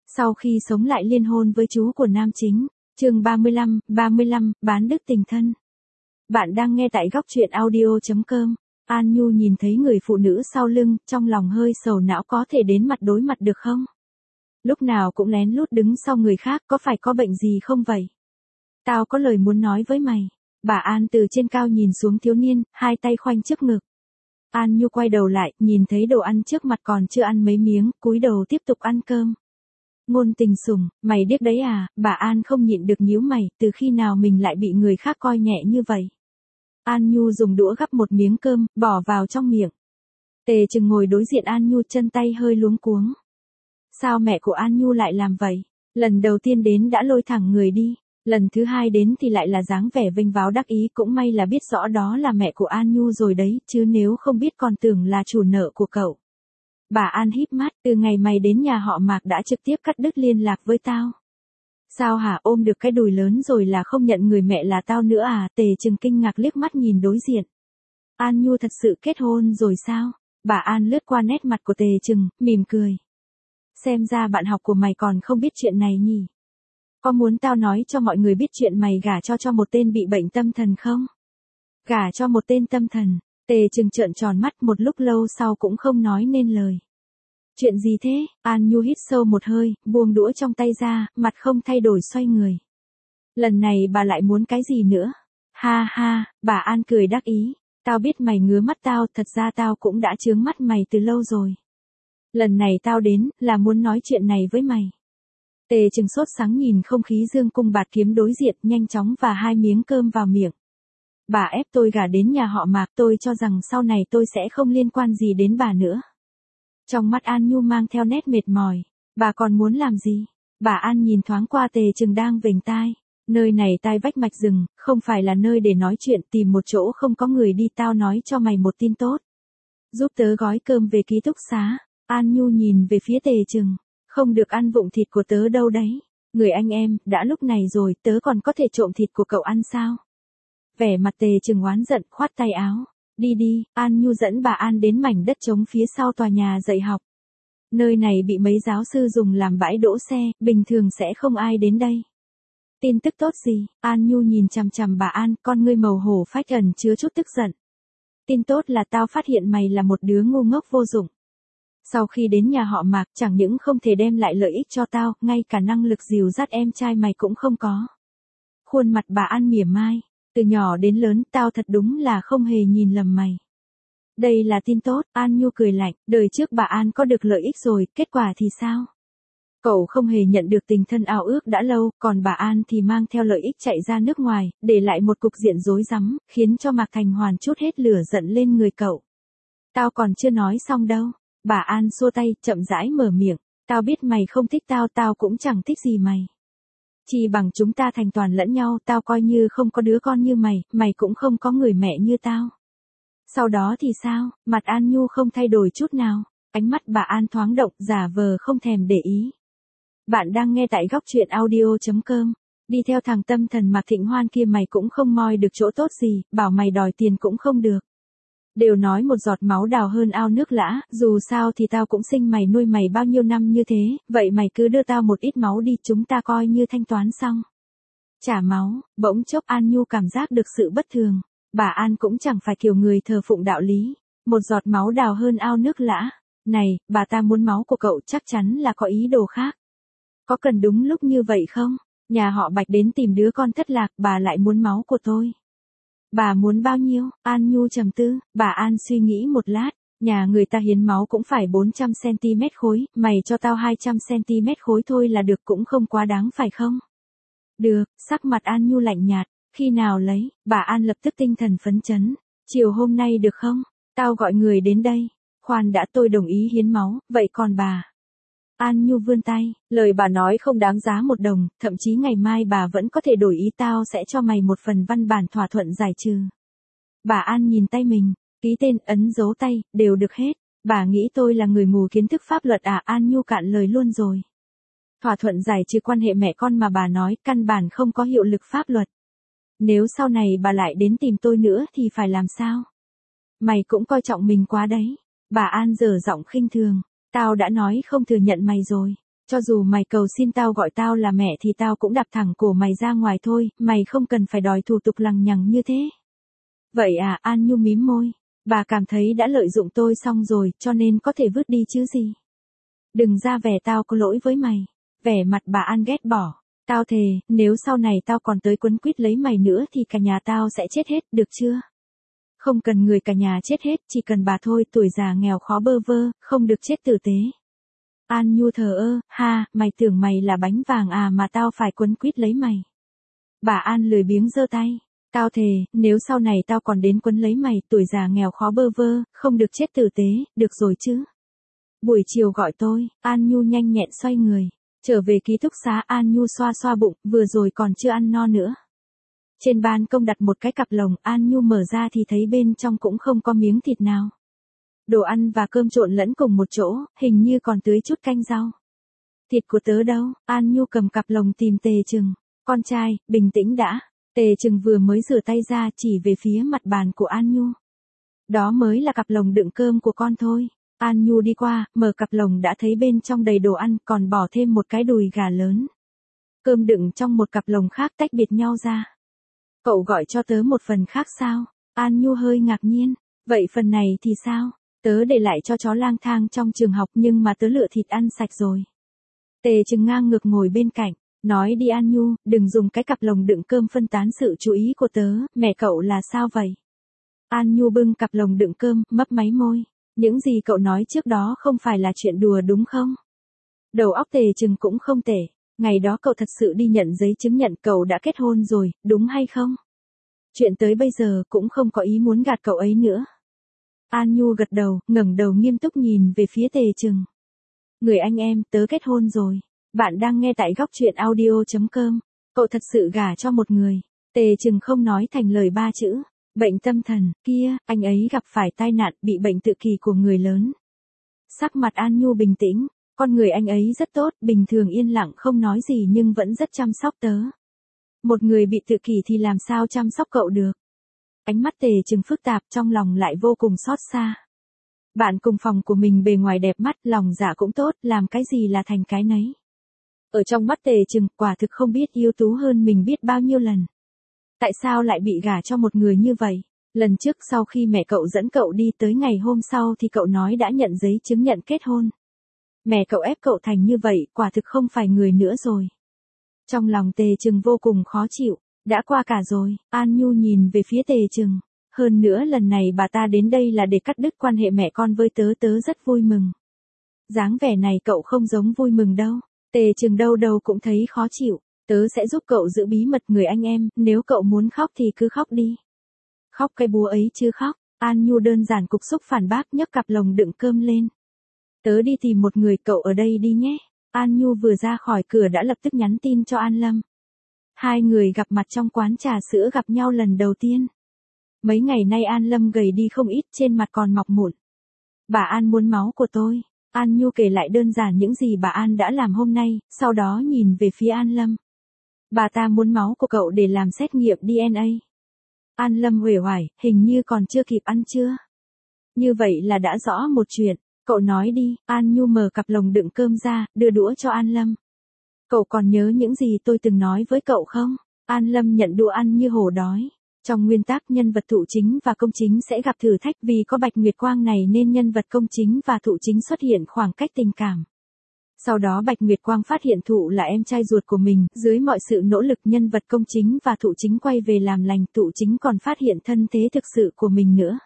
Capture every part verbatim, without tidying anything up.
Sau khi sống lại liên hôn với chú của nam chính, chương ba mươi lăm, ba mươi lăm, bán đức tình thân. Bạn đang nghe tại góc truyện audio chấm com. An Nhu nhìn thấy người phụ nữ sau lưng, trong lòng hơi sầu não, có thể đến mặt đối mặt được không? Lúc nào cũng lén lút đứng sau người khác, có phải có bệnh gì không vậy? Tao có lời muốn nói với mày. Bà An từ trên cao nhìn xuống thiếu niên, hai tay khoanh trước ngực. An Nhu quay đầu lại, nhìn thấy đồ ăn trước mặt còn chưa ăn mấy miếng, cúi đầu tiếp tục ăn cơm. Ngôn Tình Sùng, mày điếc đấy à? Bà An không nhịn được nhíu mày, từ khi nào mình lại bị người khác coi nhẹ như vậy? An Nhu dùng đũa gắp một miếng cơm, bỏ vào trong miệng. Tề Trừng ngồi đối diện An Nhu, chân tay hơi luống cuống. Sao mẹ của An Nhu lại làm vậy? Lần đầu tiên đến đã lôi thẳng người đi, lần thứ hai đến thì lại là dáng vẻ vênh váo đắc ý, cũng may là biết rõ đó là mẹ của An Nhu rồi đấy, chứ nếu không biết còn tưởng là chủ nợ của cậu. Bà An híp mắt, từ ngày mày đến nhà họ Mạc đã trực tiếp cắt đứt liên lạc với tao. Sao hả, ôm được cái đùi lớn rồi là không nhận người mẹ là tao nữa à? Tề Trừng kinh ngạc liếc mắt nhìn đối diện. An Nhu thật sự kết hôn rồi sao? Bà An lướt qua nét mặt của Tề Trừng, mỉm cười. Xem ra bạn học của mày còn không biết chuyện này nhỉ? Có muốn tao nói cho mọi người biết chuyện mày gả cho cho một tên bị bệnh tâm thần không? Gả cho một tên tâm thần? Tề Trừng trợn tròn mắt, một lúc lâu sau cũng không nói nên lời. Chuyện gì thế? An Nhu hít sâu một hơi, buông đũa trong tay ra, mặt không thay đổi xoay người. Lần này bà lại muốn cái gì nữa? Ha ha, bà An cười đắc ý. Tao biết mày ngứa mắt tao, thật ra tao cũng đã chướng mắt mày từ lâu rồi. Lần này tao đến, là muốn nói chuyện này với mày. Tề Trừng sốt sắng nhìn không khí dương cung bạt kiếm đối diện, nhanh chóng và hai miếng cơm vào miệng. Bà ép tôi gả đến nhà họ Mạc, tôi cho rằng sau này tôi sẽ không liên quan gì đến bà nữa. Trong mắt An Nhu mang theo nét mệt mỏi. Bà còn muốn làm gì? Bà An nhìn thoáng qua Tề Trừng đang vểnh tai. Nơi này tai vách mạch rừng, không phải là nơi để nói chuyện, tìm một chỗ không có người đi, tao nói cho mày một tin tốt. Giúp tớ gói cơm về ký túc xá. An Nhu nhìn về phía Tề Trừng. Không được ăn vụng thịt của tớ đâu đấy. Người anh em, đã lúc này rồi, tớ còn có thể trộm thịt của cậu ăn sao? Vẻ mặt Tề Trừng oán giận, khoát tay áo. Đi đi, An Nhu dẫn bà An đến mảnh đất trống phía sau tòa nhà dạy học. Nơi này bị mấy giáo sư dùng làm bãi đỗ xe, bình thường sẽ không ai đến đây. Tin tức tốt gì? An Nhu nhìn chằm chằm bà An, con ngươi màu hổ phách ẩn chứa chút tức giận. Tin tốt là tao phát hiện mày là một đứa ngu ngốc vô dụng. Sau khi đến nhà họ Mạc, chẳng những không thể đem lại lợi ích cho tao, ngay cả năng lực dìu dắt em trai mày cũng không có. Khuôn mặt bà An mỉa mai. Từ nhỏ đến lớn, tao thật đúng là không hề nhìn lầm mày. Đây là tin tốt, An Nhu cười lạnh, đời trước bà An có được lợi ích rồi, kết quả thì sao? Cậu không hề nhận được tình thân ao ước đã lâu, còn bà An thì mang theo lợi ích chạy ra nước ngoài, để lại một cục diện rối rắm, khiến cho Mạc Thành Hoàn trút hết lửa giận lên người cậu. Tao còn chưa nói xong đâu. Bà An xua tay, chậm rãi mở miệng. Tao biết mày không thích tao, tao cũng chẳng thích gì mày. Chỉ bằng chúng ta thành toàn lẫn nhau, tao coi như không có đứa con như mày, mày cũng không có người mẹ như tao. Sau đó thì sao? Mặt An Nhu không thay đổi chút nào. Ánh mắt bà An thoáng động, giả vờ không thèm để ý. Bạn đang nghe tại góc truyện audio chấm com. Đi theo thằng tâm thần Mạc Thịnh Hoan kia mày cũng không moi được chỗ tốt gì, bảo mày đòi tiền cũng không được. Đều nói một giọt máu đào hơn ao nước lã, dù sao thì tao cũng sinh mày nuôi mày bao nhiêu năm như thế, vậy mày cứ đưa tao một ít máu đi, chúng ta coi như thanh toán xong. Trả máu, bỗng chốc An Nhu cảm giác được sự bất thường. Bà An cũng chẳng phải kiểu người thờ phụng đạo lý. Một giọt máu đào hơn ao nước lã. Này, bà ta muốn máu của cậu chắc chắn là có ý đồ khác. Có cần đúng lúc như vậy không? Nhà họ Bạch đến tìm đứa con thất lạc, bà lại muốn máu của tôi. Bà muốn bao nhiêu? An Nhu trầm tư, bà An suy nghĩ một lát, nhà người ta hiến máu cũng phải bốn trăm xăng-ti-mét khối, mày cho tao hai trăm xăng-ti-mét khối thôi là được, cũng không quá đáng phải không? Được, sắc mặt An Nhu lạnh nhạt, khi nào lấy? Bà An lập tức tinh thần phấn chấn, chiều hôm nay được không? Tao gọi người đến đây. Khoan đã, tôi đồng ý hiến máu, vậy còn bà? An Nhu vươn tay, lời bà nói không đáng giá một đồng, thậm chí ngày mai bà vẫn có thể đổi ý, tao sẽ cho mày một phần văn bản thỏa thuận giải trừ. Bà An nhìn tay mình, ký tên, ấn dấu tay, đều được hết. Bà nghĩ tôi là người mù kiến thức pháp luật à? An Nhu cạn lời luôn rồi. Thỏa thuận giải trừ quan hệ mẹ con mà bà nói, căn bản không có hiệu lực pháp luật. Nếu sau này bà lại đến tìm tôi nữa thì phải làm sao? Mày cũng coi trọng mình quá đấy. Bà An dở giọng khinh thường. Tao đã nói không thừa nhận mày rồi. Cho dù mày cầu xin tao gọi tao là mẹ thì tao cũng đạp thẳng cổ mày ra ngoài thôi, mày không cần phải đòi thủ tục lằng nhằng như thế. Vậy à, An Nhu mím môi. Bà cảm thấy đã lợi dụng tôi xong rồi, cho nên có thể vứt đi chứ gì. Đừng ra vẻ tao có lỗi với mày. Vẻ mặt bà An ghét bỏ. Tao thề, nếu sau này tao còn tới quấn quýt lấy mày nữa thì cả nhà tao sẽ chết hết, được chưa? Không cần người cả nhà chết hết, chỉ cần bà thôi, tuổi già nghèo khó bơ vơ, không được chết tử tế. An Nhu thờ ơ, ha, mày tưởng mày là bánh vàng à mà tao phải quấn quýt lấy mày. Bà An lười biếng giơ tay. Tao thề, nếu sau này tao còn đến quấn lấy mày, tuổi già nghèo khó bơ vơ, không được chết tử tế, được rồi chứ. Buổi chiều gọi tôi, An Nhu nhanh nhẹn xoay người. Trở về ký túc xá, An Nhu xoa xoa bụng, vừa rồi còn chưa ăn no nữa. Trên ban công đặt một cái cặp lồng, An Nhu mở ra thì thấy bên trong cũng không có miếng thịt nào. Đồ ăn và cơm trộn lẫn cùng một chỗ, hình như còn tưới chút canh rau. Thịt của tớ đâu? An Nhu cầm cặp lồng tìm Tề Trừng. Con trai, bình tĩnh đã. Tề Trừng vừa mới rửa tay ra chỉ về phía mặt bàn của An Nhu. Đó mới là cặp lồng đựng cơm của con thôi. An Nhu đi qua, mở cặp lồng đã thấy bên trong đầy đồ ăn, còn bỏ thêm một cái đùi gà lớn. Cơm đựng trong một cặp lồng khác tách biệt nhau ra. Cậu gọi cho tớ một phần khác sao? An Nhu hơi ngạc nhiên. Vậy phần này thì sao? Tớ để lại cho chó lang thang trong trường học nhưng mà tớ lựa thịt ăn sạch rồi. Tề Trừng ngang ngược ngồi bên cạnh. Nói đi An Nhu, đừng dùng cái cặp lồng đựng cơm phân tán sự chú ý của tớ, mẹ cậu là sao vậy? An Nhu bưng cặp lồng đựng cơm, mấp máy môi. Những gì cậu nói trước đó không phải là chuyện đùa đúng không? Đầu óc Tề Trừng cũng không tệ. Ngày đó cậu thật sự đi nhận giấy chứng nhận cậu đã kết hôn rồi, đúng hay không? Chuyện tới bây giờ cũng không có ý muốn gạt cậu ấy nữa. An Nhu gật đầu, ngẩng đầu nghiêm túc nhìn về phía Tề Trừng. Người anh em, tớ kết hôn rồi. Bạn đang nghe tại góc truyện audio chấm com. Cậu thật sự gả cho một người. Tề Trừng không nói thành lời ba chữ. Bệnh tâm thần, kia, anh ấy gặp phải tai nạn bị bệnh tự kỷ của người lớn. Sắc mặt An Nhu bình tĩnh. Con người anh ấy rất tốt, bình thường yên lặng không nói gì nhưng vẫn rất chăm sóc tớ. Một người bị tự kỷ thì làm sao chăm sóc cậu được? Ánh mắt Tề Trừng phức tạp, trong lòng lại vô cùng xót xa. Bạn cùng phòng của mình bề ngoài đẹp mắt, lòng dạ cũng tốt, làm cái gì là thành cái nấy. Ở trong mắt Tề Trừng, quả thực không biết ưu tú hơn mình biết bao nhiêu lần. Tại sao lại bị gả cho một người như vậy? Lần trước sau khi mẹ cậu dẫn cậu đi tới ngày hôm sau thì cậu nói đã nhận giấy chứng nhận kết hôn. Mẹ cậu ép cậu thành như vậy, quả thực không phải người nữa rồi. Trong lòng Tề Trừng vô cùng khó chịu. Đã qua cả rồi, An Nhu nhìn về phía Tề Trừng. Hơn nữa lần này bà ta đến đây là để cắt đứt quan hệ mẹ con với tớ, tớ rất vui mừng. Dáng vẻ này cậu không giống vui mừng đâu. Tề Trừng đâu đâu cũng thấy khó chịu. Tớ sẽ giúp cậu giữ bí mật người anh em, nếu cậu muốn khóc thì cứ khóc đi. Khóc cái búa ấy chứ khóc. An Nhu đơn giản cục xúc phản bác, nhấc cặp lồng đựng cơm lên. Tớ đi tìm một người, cậu ở đây đi nhé. An Nhu vừa ra khỏi cửa đã lập tức nhắn tin cho An Lâm. Hai người gặp mặt trong quán trà sữa, gặp nhau lần đầu tiên. Mấy ngày nay An Lâm gầy đi không ít, trên mặt còn mọc mụn. Bà An muốn máu của tôi. An Nhu kể lại đơn giản những gì bà An đã làm hôm nay, sau đó nhìn về phía An Lâm. Bà ta muốn máu của cậu để làm xét nghiệm đê en a. An Lâm uể oải, hình như còn chưa kịp ăn trưa. Như vậy là đã rõ một chuyện. Cậu nói đi. An Nhu mở cặp lồng đựng cơm ra, đưa đũa cho An Lâm. Cậu còn nhớ những gì tôi từng nói với cậu không? An Lâm nhận đũa ăn như hổ đói. Trong nguyên tắc nhân vật thụ chính và công chính sẽ gặp thử thách, vì có Bạch Nguyệt Quang này nên nhân vật công chính và thụ chính xuất hiện khoảng cách tình cảm. Sau đó Bạch Nguyệt Quang phát hiện Thụ là em trai ruột của mình, dưới mọi sự nỗ lực nhân vật công chính và thụ chính quay về làm lành, thụ chính còn phát hiện thân thế thực sự của mình nữa.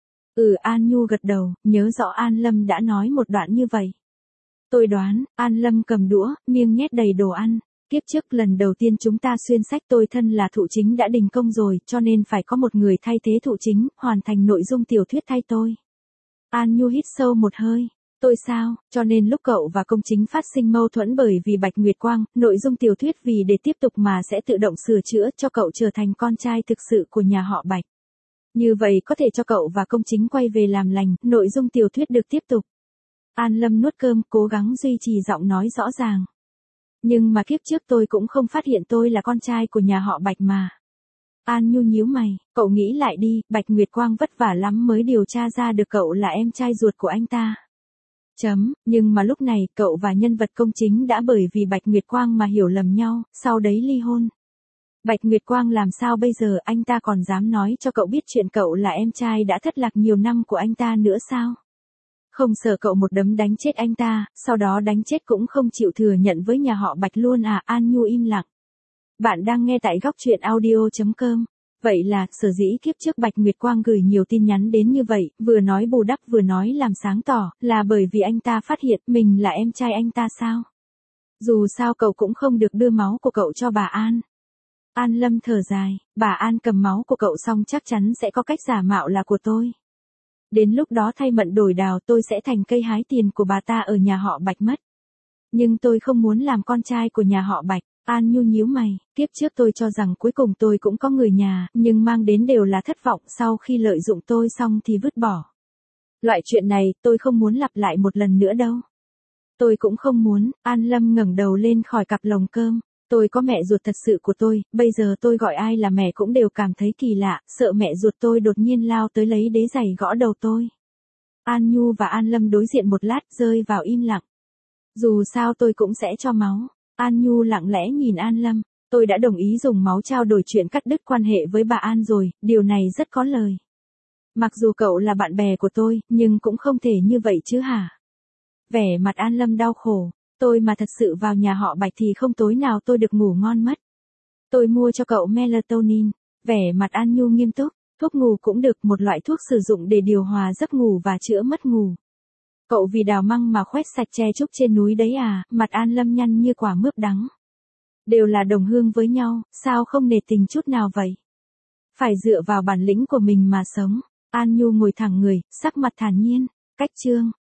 Ừ, An Nhu gật đầu, nhớ rõ An Lâm đã nói một đoạn như vậy. Tôi đoán, An Lâm cầm đũa, miêng nhét đầy đồ ăn. Kiếp trước lần đầu tiên chúng ta xuyên sách, tôi thân là thụ chính đã đình công rồi, cho nên phải có một người thay thế thụ chính, hoàn thành nội dung tiểu thuyết thay tôi. An Nhu hít sâu một hơi. Tôi sao, cho nên lúc cậu và công chính phát sinh mâu thuẫn bởi vì Bạch Nguyệt Quang, nội dung tiểu thuyết vì để tiếp tục mà sẽ tự động sửa chữa cho cậu trở thành con trai thực sự của nhà họ Bạch. Như vậy có thể cho cậu và công chính quay về làm lành, nội dung tiểu thuyết được tiếp tục. An Lâm nuốt cơm, cố gắng duy trì giọng nói rõ ràng. Nhưng mà kiếp trước tôi cũng không phát hiện tôi là con trai của nhà họ Bạch mà. An Nhu nhíu mày, cậu nghĩ lại đi, Bạch Nguyệt Quang vất vả lắm mới điều tra ra được cậu là em trai ruột của anh ta. Chấm, nhưng mà lúc này, cậu và nhân vật công chính đã bởi vì Bạch Nguyệt Quang mà hiểu lầm nhau, sau đấy ly hôn. Bạch Nguyệt Quang làm sao bây giờ, anh ta còn dám nói cho cậu biết chuyện cậu là em trai đã thất lạc nhiều năm của anh ta nữa sao? Không sợ cậu một đấm đánh chết anh ta, sau đó đánh chết cũng không chịu thừa nhận với nhà họ Bạch luôn à? An Nhu im lặng. Bạn đang nghe tại góc truyện audio chấm com. Vậy là, sở dĩ kiếp trước Bạch Nguyệt Quang gửi nhiều tin nhắn đến như vậy, vừa nói bù đắp vừa nói làm sáng tỏ, là bởi vì anh ta phát hiện mình là em trai anh ta sao? Dù sao cậu cũng không được đưa máu của cậu cho bà An. An Lâm thở dài, bà An cầm máu của cậu xong chắc chắn sẽ có cách giả mạo là của tôi. Đến lúc đó thay mận đổi đào tôi sẽ thành cây hái tiền của bà ta ở nhà họ Bạch mất. Nhưng tôi không muốn làm con trai của nhà họ Bạch. An Nhu nhíu mày, kiếp trước tôi cho rằng cuối cùng tôi cũng có người nhà, nhưng mang đến đều là thất vọng sau khi lợi dụng tôi xong thì vứt bỏ. Loại chuyện này tôi không muốn lặp lại một lần nữa đâu. Tôi cũng không muốn. An Lâm ngẩng đầu lên khỏi cặp lồng cơm. Tôi có mẹ ruột thật sự của tôi, bây giờ tôi gọi ai là mẹ cũng đều cảm thấy kỳ lạ, sợ mẹ ruột tôi đột nhiên lao tới lấy đế giày gõ đầu tôi. An Nhu và An Lâm đối diện một lát rơi vào im lặng. Dù sao tôi cũng sẽ cho máu. An Nhu lặng lẽ nhìn An Lâm. Tôi đã đồng ý dùng máu trao đổi chuyện cắt đứt quan hệ với bà An rồi, điều này rất có lời. Mặc dù cậu là bạn bè của tôi, nhưng cũng không thể như vậy chứ hả? Vẻ mặt An Lâm đau khổ. Tôi mà thật sự vào nhà họ Bạch thì không tối nào tôi được ngủ ngon mất. Tôi mua cho cậu melatonin. Vẻ mặt An Nhu nghiêm túc. Thuốc ngủ cũng được, một loại thuốc sử dụng để điều hòa giấc ngủ và chữa mất ngủ. Cậu vì đào măng mà khoét sạch tre trúc trên núi đấy à? Mặt An Lâm nhăn như quả mướp đắng. Đều là đồng hương với nhau, sao không nể tình chút nào vậy? Phải dựa vào bản lĩnh của mình mà sống. An Nhu ngồi thẳng người, sắc mặt thản nhiên. Cách chương.